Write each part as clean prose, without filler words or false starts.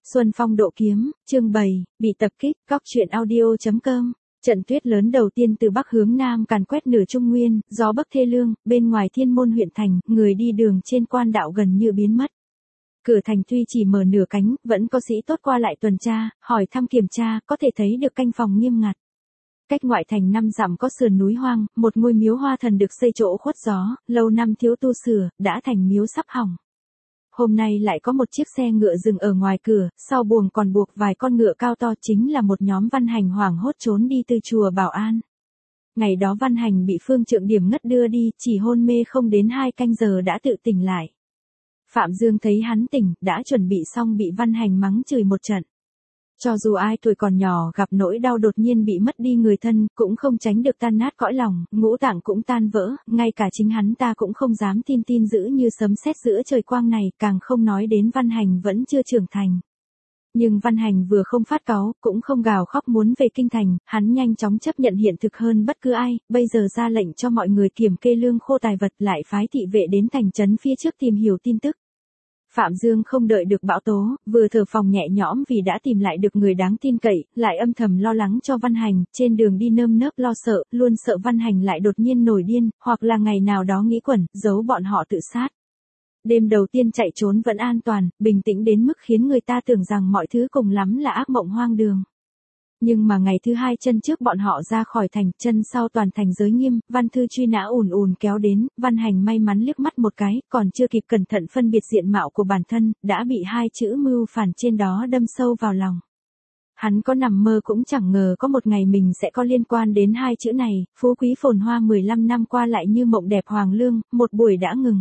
Xuân Phong độ kiếm, chương 7, bị tập kích, góc truyện audio.com. Trận tuyết lớn đầu tiên từ Bắc hướng Nam càn quét nửa Trung Nguyên, gió bấc thê lương, bên ngoài Thiên Môn huyện thành, người đi đường trên quan đạo gần như biến mất. Cửa thành tuy chỉ mở nửa cánh, vẫn có sĩ tốt qua lại tuần tra, hỏi thăm kiểm tra, có thể thấy được canh phòng nghiêm ngặt. Cách ngoại thành 5 dặm có sườn núi hoang, một ngôi miếu hoa thần được xây chỗ khuất gió, lâu năm thiếu tu sửa, đã thành miếu sắp hỏng. Hôm nay lại có một chiếc xe ngựa dừng ở ngoài cửa, sau buồng còn buộc vài con ngựa cao to, chính là một nhóm Văn Hành hoảng hốt trốn đi từ chùa Bảo An. Ngày đó Văn Hành bị Phương Trượng Điểm ngất đưa đi, chỉ hôn mê không đến 2 canh giờ đã tự tỉnh lại. Phạm Dương thấy hắn tỉnh, đã chuẩn bị xong bị Văn Hành mắng chửi một trận. Cho dù ai tuổi còn nhỏ gặp nỗi đau đột nhiên bị mất đi người thân, cũng không tránh được tan nát cõi lòng, ngũ tạng cũng tan vỡ, ngay cả chính hắn ta cũng không dám tin dữ như sấm sét giữa trời quang này, càng không nói đến Văn Hành vẫn chưa trưởng thành. Nhưng Văn Hành vừa không phát cáu, cũng không gào khóc muốn về kinh thành, hắn nhanh chóng chấp nhận hiện thực hơn bất cứ ai, bây giờ ra lệnh cho mọi người kiểm kê lương khô tài vật, lại phái thị vệ đến thành trấn phía trước tìm hiểu tin tức. Phạm Dương không đợi được bão tố, vừa thở phào nhẹ nhõm vì đã tìm lại được người đáng tin cậy, lại âm thầm lo lắng cho Văn Hành, trên đường đi nơm nớp lo sợ, luôn sợ Văn Hành lại đột nhiên nổi điên, hoặc là ngày nào đó nghĩ quẩn, giấu bọn họ tự sát. Đêm đầu tiên chạy trốn vẫn an toàn, bình tĩnh đến mức khiến người ta tưởng rằng mọi thứ cùng lắm là ác mộng hoang đường. Nhưng mà ngày thứ hai chân trước bọn họ ra khỏi thành, chân sau toàn thành giới nghiêm, văn thư truy nã ùn ùn kéo đến, Văn Hành may mắn liếc mắt một cái, còn chưa kịp cẩn thận phân biệt diện mạo của bản thân, đã bị 2 chữ mưu phản trên đó đâm sâu vào lòng. Hắn có nằm mơ cũng chẳng ngờ có một ngày mình sẽ có liên quan đến 2 chữ này, phú quý phồn hoa 15 năm qua lại như mộng đẹp hoàng lương, một buổi đã ngừng.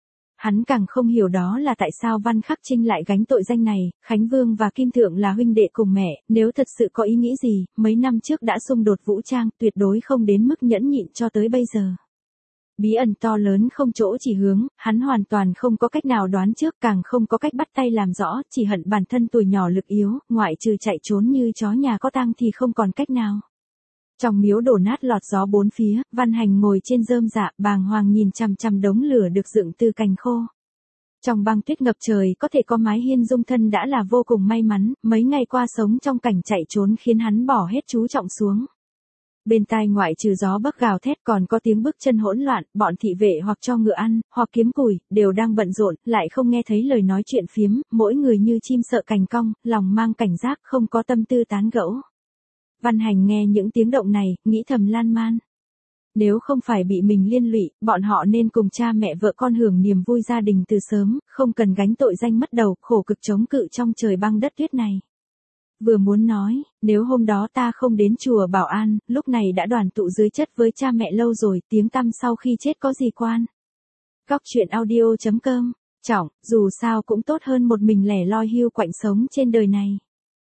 Hắn càng không hiểu đó là tại sao Văn Khắc Trinh lại gánh tội danh này, Khánh Vương và Kim Thượng là huynh đệ cùng mẹ, nếu thật sự có ý nghĩ gì, mấy năm trước đã xung đột vũ trang, tuyệt đối không đến mức nhẫn nhịn cho tới bây giờ. Bí ẩn to lớn không chỗ chỉ hướng, hắn hoàn toàn không có cách nào đoán trước, càng không có cách bắt tay làm rõ, chỉ hận bản thân tuổi nhỏ lực yếu, ngoại trừ chạy trốn như chó nhà có tang thì không còn cách nào. Trong miếu đổ nát lọt gió bốn phía, Văn Hành ngồi trên rơm dạ, bàng hoàng nhìn chằm chằm đống lửa được dựng từ cành khô. Trong băng tuyết ngập trời có thể có mái hiên dung thân đã là vô cùng may mắn, mấy ngày qua sống trong cảnh chạy trốn khiến hắn bỏ hết chú trọng xuống. Bên tai ngoại trừ gió bấc gào thét còn có tiếng bước chân hỗn loạn, bọn thị vệ hoặc cho ngựa ăn, hoặc kiếm củi, đều đang bận rộn, lại không nghe thấy lời nói chuyện phiếm, mỗi người như chim sợ cành cong, lòng mang cảnh giác, không có tâm tư tán gẫu. Văn Hành nghe những tiếng động này, nghĩ thầm lan man. Nếu không phải bị mình liên lụy, bọn họ nên cùng cha mẹ vợ con hưởng niềm vui gia đình từ sớm, không cần gánh tội danh mất đầu, khổ cực chống cự trong trời băng đất tuyết này. Vừa muốn nói, nếu hôm đó ta không đến chùa Bảo An, lúc này đã đoàn tụ dưới chất với cha mẹ lâu rồi, tiếng tăm sau khi chết có gì quan. Góc truyện audio.com, trọng, dù sao cũng tốt hơn một mình lẻ loi hiu quạnh sống trên đời này.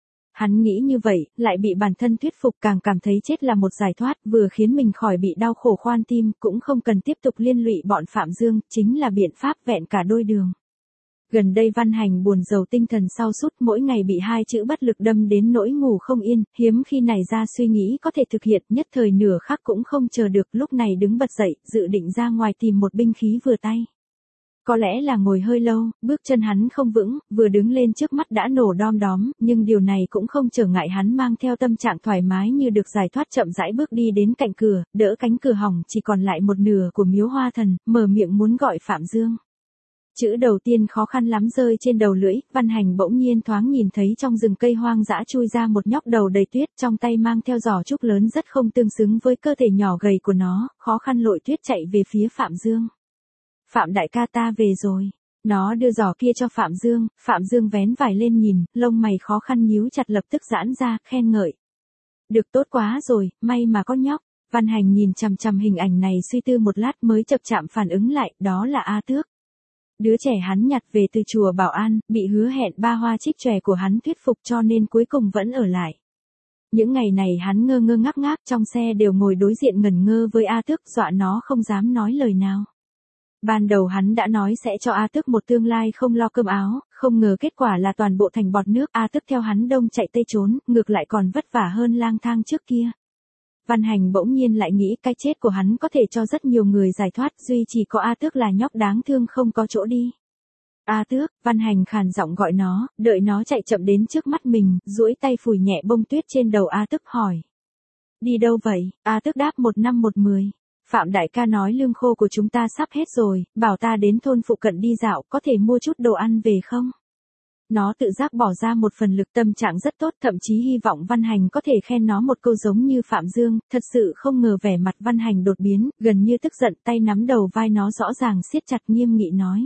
Hắn nghĩ như vậy, lại bị bản thân thuyết phục, càng cảm thấy chết là một giải thoát, vừa khiến mình khỏi bị đau khổ khoan tim, cũng không cần tiếp tục liên lụy bọn Phạm Dương, chính là biện pháp vẹn cả đôi đường. Gần đây Văn Hành buồn rầu tinh thần sau sút, mỗi ngày bị 2 chữ bất lực đâm đến nỗi ngủ không yên, hiếm khi nảy ra suy nghĩ có thể thực hiện, nhất thời nửa khắc cũng không chờ được, lúc này đứng bật dậy, dự định ra ngoài tìm một binh khí vừa tay. Có lẽ là ngồi hơi lâu, bước chân hắn không vững, vừa đứng lên trước mắt đã nổ đom đóm, nhưng điều này cũng không trở ngại hắn mang theo tâm trạng thoải mái như được giải thoát, chậm rãi bước đi đến cạnh cửa, đỡ cánh cửa hỏng chỉ còn lại một nửa của miếu hoa thần, mở miệng muốn gọi Phạm Dương. Chữ đầu tiên khó khăn lắm rơi trên đầu lưỡi, Văn Hành bỗng nhiên thoáng nhìn thấy trong rừng cây hoang dã chui ra một nhóc đầu đầy tuyết, trong tay mang theo giỏ trúc lớn rất không tương xứng với cơ thể nhỏ gầy của nó, khó khăn lội tuyết chạy về phía Phạm Dương. Phạm đại ca ta về rồi. Nó đưa giỏ kia cho Phạm Dương vén vải lên nhìn, lông mày khó khăn nhíu chặt lập tức giãn ra, khen ngợi. Được tốt quá rồi, may mà có nhóc. Văn Hành nhìn chằm chằm hình ảnh này suy tư một lát mới chậm chạm phản ứng lại, đó là A Tước. Đứa trẻ hắn nhặt về từ chùa Bảo An, bị hứa hẹn 3 hoa trích chòe của hắn thuyết phục cho nên cuối cùng vẫn ở lại. Những ngày này hắn ngơ ngơ ngác ngác trong xe đều ngồi đối diện ngẩn ngơ với A Tước, dọa nó không dám nói lời nào. Ban đầu hắn đã nói sẽ cho A Tước một tương lai không lo cơm áo, không ngờ kết quả là toàn bộ thành bọt nước, A Tước theo hắn đông chạy tây trốn, ngược lại còn vất vả hơn lang thang trước kia. Văn Hành bỗng nhiên lại nghĩ cái chết của hắn có thể cho rất nhiều người giải thoát, duy chỉ có A Tước là nhóc đáng thương không có chỗ đi. A Tước, Văn Hành khàn giọng gọi nó, đợi nó chạy chậm đến trước mắt mình, duỗi tay phủi nhẹ bông tuyết trên đầu A Tước hỏi. Đi đâu vậy? A Tước đáp 1 năm 1 10. Phạm đại ca nói lương khô của chúng ta sắp hết rồi, bảo ta đến thôn phụ cận đi dạo, có thể mua chút đồ ăn về không? Nó tự giác bỏ ra một phần lực, tâm trạng rất tốt, thậm chí hy vọng Văn Hành có thể khen nó một câu giống như Phạm Dương, thật sự không ngờ vẻ mặt Văn Hành đột biến, gần như tức giận, tay nắm đầu vai nó rõ ràng siết chặt, nghiêm nghị nói.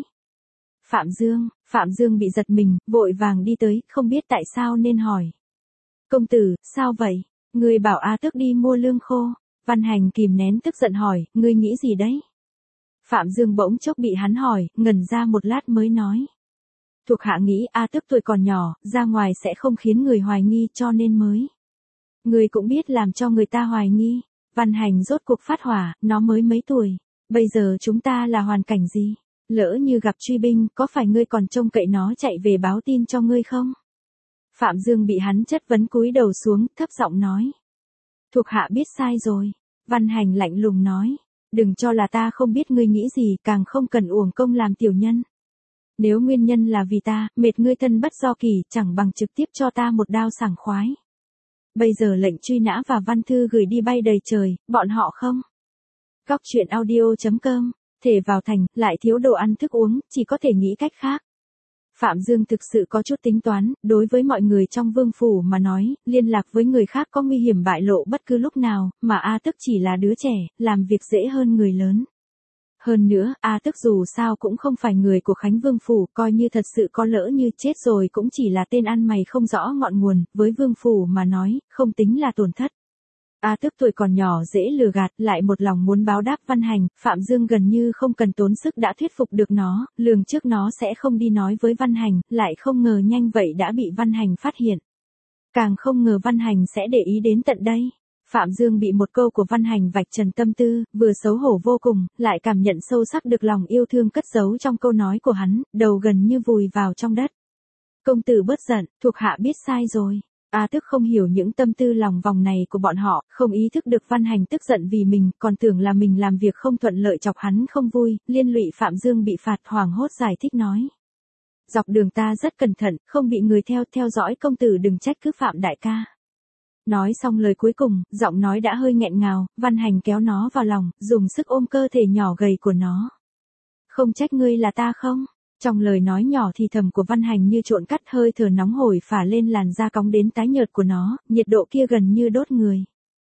Phạm Dương bị giật mình, vội vàng đi tới, không biết tại sao nên hỏi. Công tử, sao vậy? Ngươi bảo A Tước đi mua lương khô. Văn Hành kìm nén tức giận hỏi, ngươi nghĩ gì đấy? Phạm Dương bỗng chốc bị hắn hỏi, ngẩn ra một lát mới nói. Thuộc hạ nghĩ A Tước tuổi còn nhỏ, ra ngoài sẽ không khiến người hoài nghi cho nên mới. Ngươi cũng biết làm cho người ta hoài nghi. Văn Hành rốt cuộc phát hỏa, nó mới mấy tuổi. Bây giờ chúng ta là hoàn cảnh gì? Lỡ như gặp truy binh, có phải ngươi còn trông cậy nó chạy về báo tin cho ngươi không? Phạm Dương bị hắn chất vấn cúi đầu xuống, thấp giọng nói. Thuộc hạ biết sai rồi. Văn Hành lạnh lùng nói. Đừng cho là ta không biết ngươi nghĩ gì, càng không cần uổng công làm tiểu nhân. Nếu nguyên nhân là vì ta, mệt ngươi thân bất do kỳ, chẳng bằng trực tiếp cho ta một đao sảng khoái. Bây giờ lệnh truy nã và văn thư gửi đi bay đầy trời, bọn họ không? Góc truyện audio.com, thể vào thành, lại thiếu đồ ăn thức uống, chỉ có thể nghĩ cách khác. Phạm Dương thực sự có chút tính toán, đối với mọi người trong vương phủ mà nói, liên lạc với người khác có nguy hiểm bại lộ bất cứ lúc nào, mà A Tước chỉ là đứa trẻ, làm việc dễ hơn người lớn. Hơn nữa, A Tước dù sao cũng không phải người của Khánh Vương phủ, coi như thật sự có lỡ như chết rồi cũng chỉ là tên ăn mày không rõ ngọn nguồn, với vương phủ mà nói, không tính là tổn thất. A Tước tuổi còn nhỏ dễ lừa gạt, lại một lòng muốn báo đáp Văn Hành, Phạm Dương gần như không cần tốn sức đã thuyết phục được nó, lường trước nó sẽ không đi nói với Văn Hành, lại không ngờ nhanh vậy đã bị Văn Hành phát hiện. Càng không ngờ Văn Hành sẽ để ý đến tận đây. Phạm Dương bị một câu của Văn Hành vạch trần tâm tư, vừa xấu hổ vô cùng, lại cảm nhận sâu sắc được lòng yêu thương cất giấu trong câu nói của hắn, đầu gần như vùi vào trong đất. Công tử bớt giận, thuộc hạ biết sai rồi. A Tước không hiểu những tâm tư lòng vòng này của bọn họ, không ý thức được Văn Hành tức giận vì mình, còn tưởng là mình làm việc không thuận lợi chọc hắn không vui, liên lụy Phạm Dương bị phạt, hoảng hốt giải thích nói. Dọc đường ta rất cẩn thận, không bị người theo dõi, công tử đừng trách cứ Phạm đại ca. Nói xong lời cuối cùng, giọng nói đã hơi nghẹn ngào, Văn Hành kéo nó vào lòng, dùng sức ôm cơ thể nhỏ gầy của nó. Không trách ngươi là ta không? Trong lời nói nhỏ thì thầm của Văn Hành như trộn cắt, hơi thở nóng hổi phả lên làn da cong đến tái nhợt của nó, nhiệt độ kia gần như đốt người.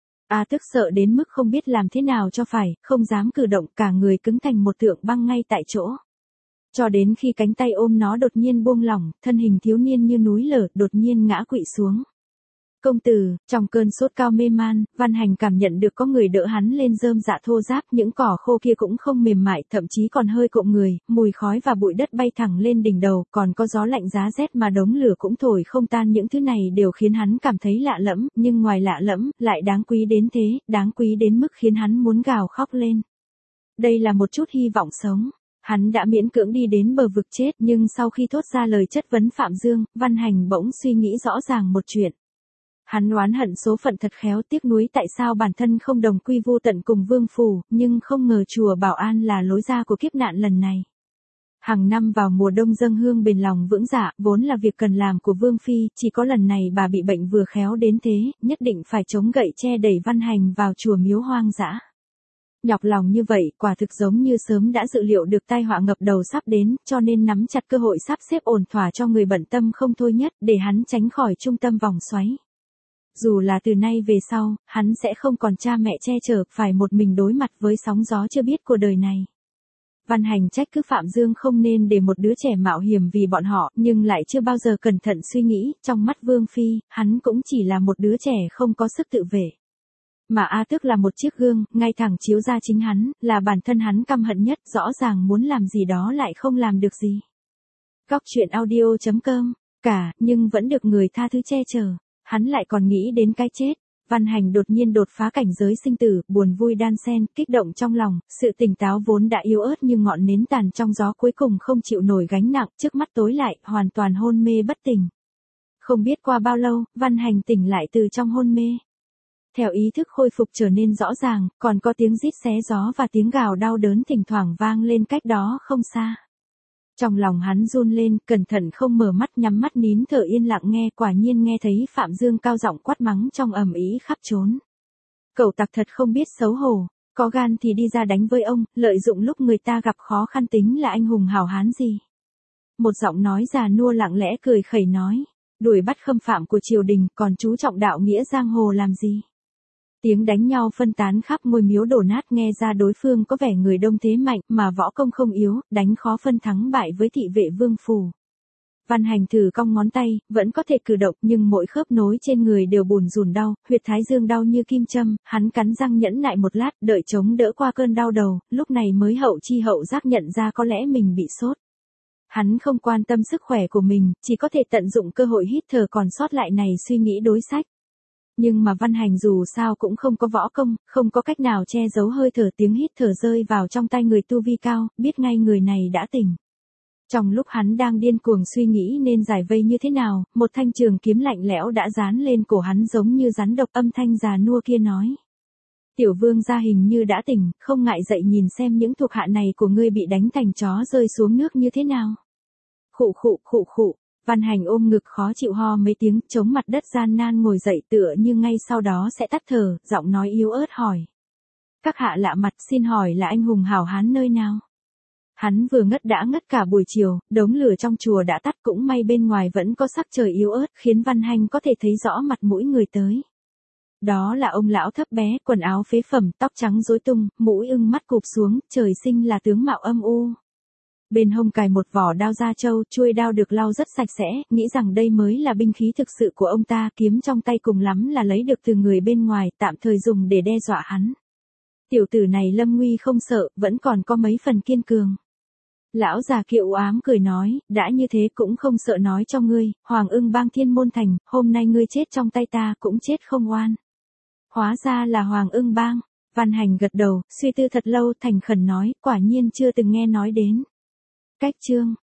A Tước sợ đến mức không biết làm thế nào cho phải, không dám cử động, cả người cứng thành một tượng băng ngay tại chỗ. Cho đến khi cánh tay ôm nó đột nhiên buông lỏng, thân hình thiếu niên như núi lở, đột nhiên ngã quỵ xuống. Công tử, trong cơn sốt cao mê man, Văn Hành cảm nhận được có người đỡ hắn lên, rơm dạ thô ráp, những cỏ khô kia cũng không mềm mại, thậm chí còn hơi cộm người, mùi khói và bụi đất bay thẳng lên đỉnh đầu, còn có gió lạnh giá rét mà đống lửa cũng thổi không tan, những thứ này đều khiến hắn cảm thấy lạ lẫm, nhưng ngoài lạ lẫm, lại đáng quý đến thế, đáng quý đến mức khiến hắn muốn gào khóc lên. Đây là một chút hy vọng sống. Hắn đã miễn cưỡng đi đến bờ vực chết, nhưng sau khi thốt ra lời chất vấn Phạm Dương, Văn Hành bỗng suy nghĩ rõ ràng một chuyện. Hắn oán hận số phận thật khéo, tiếc nuối tại sao bản thân không đồng quy vu tận cùng vương phủ, nhưng không ngờ chùa Bảo An là lối ra của kiếp nạn lần này. Hàng năm vào mùa đông dâng hương bền lòng vững dạ, vốn là việc cần làm của Vương Phi, chỉ có lần này bà bị bệnh vừa khéo đến thế, nhất định phải chống gậy che đẩy Văn Hành vào chùa miếu hoang dã. Nhọc lòng như vậy, quả thực giống như sớm đã dự liệu được tai họa ngập đầu sắp đến, cho nên nắm chặt cơ hội sắp xếp ổn thỏa cho người bận tâm không thôi nhất, để hắn tránh khỏi trung tâm vòng xoáy. Dù là từ nay về sau, hắn sẽ không còn cha mẹ che chở, phải một mình đối mặt với sóng gió chưa biết của đời này. Văn Hành trách cứ Phạm Dương không nên để một đứa trẻ mạo hiểm vì bọn họ, nhưng lại chưa bao giờ cẩn thận suy nghĩ, trong mắt Vương Phi, hắn cũng chỉ là một đứa trẻ không có sức tự vệ. Mà A Tước là một chiếc gương, ngay thẳng chiếu ra chính hắn, là bản thân hắn căm hận nhất, rõ ràng muốn làm gì đó lại không làm được gì. Góc truyện audio.com, nhưng vẫn được người tha thứ che chở, hắn lại còn nghĩ đến cái chết. Văn Hành đột nhiên đột phá cảnh giới sinh tử, buồn vui đan xen, kích động trong lòng, sự tỉnh táo vốn đã yếu ớt như ngọn nến tàn trong gió cuối cùng không chịu nổi gánh nặng, trước mắt tối lại, hoàn toàn hôn mê bất tỉnh. Không biết qua bao lâu, Văn Hành tỉnh lại từ trong hôn mê. Theo ý thức khôi phục trở nên rõ ràng, còn có tiếng rít xé gió và tiếng gào đau đớn thỉnh thoảng vang lên cách đó không xa. Trong lòng hắn run lên, cẩn thận không mở mắt, nhắm mắt nín thở yên lặng nghe, quả nhiên nghe thấy Phạm Dương cao giọng quát mắng trong ầm ĩ khắp trốn. Cẩu tặc thật không biết xấu hổ, có gan thì đi ra đánh với ông, lợi dụng lúc người ta gặp khó khăn tính là anh hùng hảo hán gì. Một giọng nói già nua lặng lẽ cười khẩy nói, đuổi bắt khâm phạm của triều đình, còn chú trọng đạo nghĩa giang hồ làm gì. Tiếng đánh nhau phân tán khắp ngôi miếu đổ nát, nghe ra đối phương có vẻ người đông thế mạnh mà võ công không yếu, đánh khó phân thắng bại với thị vệ Vương Phủ. Văn Hành thử cong ngón tay, vẫn có thể cử động nhưng mỗi khớp nối trên người đều bùn rùn đau, huyệt thái dương đau như kim châm, hắn cắn răng nhẫn nại một lát, đợi chống đỡ qua cơn đau đầu, lúc này mới hậu chi hậu giác nhận ra có lẽ mình bị sốt. Hắn không quan tâm sức khỏe của mình, chỉ có thể tận dụng cơ hội hít thở còn sót lại này suy nghĩ đối sách. Nhưng mà Văn Hành dù sao cũng không có võ công, không có cách nào che giấu hơi thở, tiếng hít thở rơi vào trong tai người tu vi cao, biết ngay người này đã tỉnh. Trong lúc hắn đang điên cuồng suy nghĩ nên giải vây như thế nào, một thanh trường kiếm lạnh lẽo đã dán lên cổ hắn giống như rắn độc, âm thanh già nua kia nói. Tiểu vương gia hình như đã tỉnh, không ngại dậy nhìn xem những thuộc hạ này của ngươi bị đánh thành chó rơi xuống nước như thế nào. Khụ khụ khụ khụ, Văn Hành ôm ngực khó chịu ho mấy tiếng, chống mặt đất gian nan ngồi dậy tựa như ngay sau đó sẽ tắt thở, giọng nói yếu ớt hỏi. Các hạ lạ mặt, xin hỏi là anh hùng hảo hán nơi nào? Hắn vừa ngất đã ngất cả buổi chiều, đống lửa trong chùa đã tắt, cũng may bên ngoài vẫn có sắc trời yếu ớt khiến Văn Hành có thể thấy rõ mặt mũi người tới. Đó là ông lão thấp bé, quần áo phế phẩm, tóc trắng rối tung, mũi ưng mắt cụp xuống, trời sinh là tướng mạo âm u. Bên hông cài một vỏ đao da trâu, chuôi đao được lau rất sạch sẽ, nghĩ rằng đây mới là binh khí thực sự của ông ta, kiếm trong tay cùng lắm là lấy được từ người bên ngoài, tạm thời dùng để đe dọa hắn. Tiểu tử này lâm nguy không sợ, vẫn còn có mấy phần kiên cường. Lão già kia u ám cười nói, đã như thế cũng không sợ nói cho ngươi, Hoàng Ưng Bang Thiên Môn Thành, hôm nay ngươi chết trong tay ta cũng chết không oan. Hóa ra là Hoàng Ưng Bang. Văn Hành gật đầu, suy tư thật lâu, thành khẩn nói, quả nhiên chưa từng nghe nói đến. Cách chương